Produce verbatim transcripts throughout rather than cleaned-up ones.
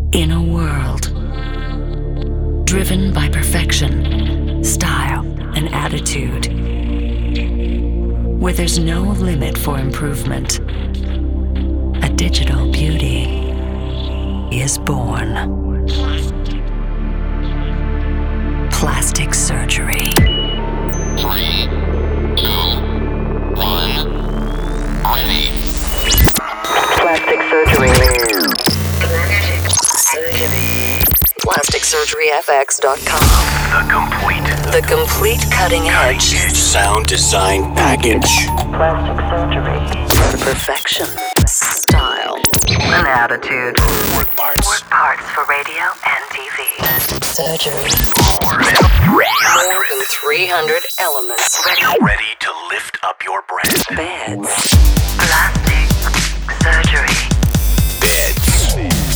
In a world driven by perfection, style, and attitude, where there's no limit for improvement, a digital beauty is born. Plastic surgery. Three, two, one, ready. Plastic surgery. Plastic surgery F X dot com. The complete, The complete cutting edge sound design package. plastic surgery. Perfection, style, and attitude. Work parts. Work parts for radio and T V. Surgery. More than More than three hundred elements. Ready. ready to lift up your brand. Beds. Plastic surgery. Beds.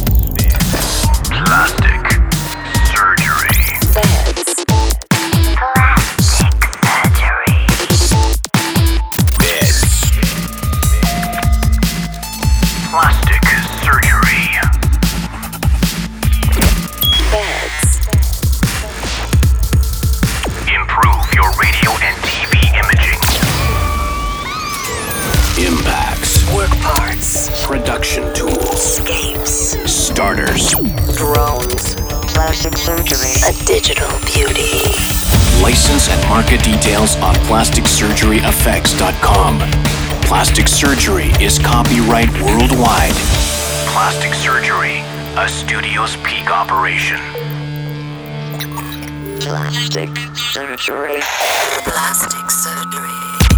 Plastic surgery. Beds. Plastic surgery. Beds. Plastic surgery. Beds. Improve your radio and T V imaging. Impacts. Work parts. Production tools. Escapes. Starters. Drones. Plastic surgery. A digital beauty. License and market details on plastic surgery effects dot com. Plastic surgery is copyright worldwide. Plastic surgery, a studio's peak operation. Plastic surgery. Plastic surgery.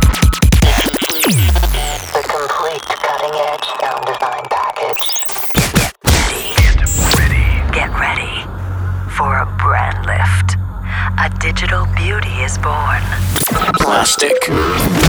The complete cutting edge sound design package. Get ready. Ready. Get ready for a brand lift. A digital beauty is born. Plastic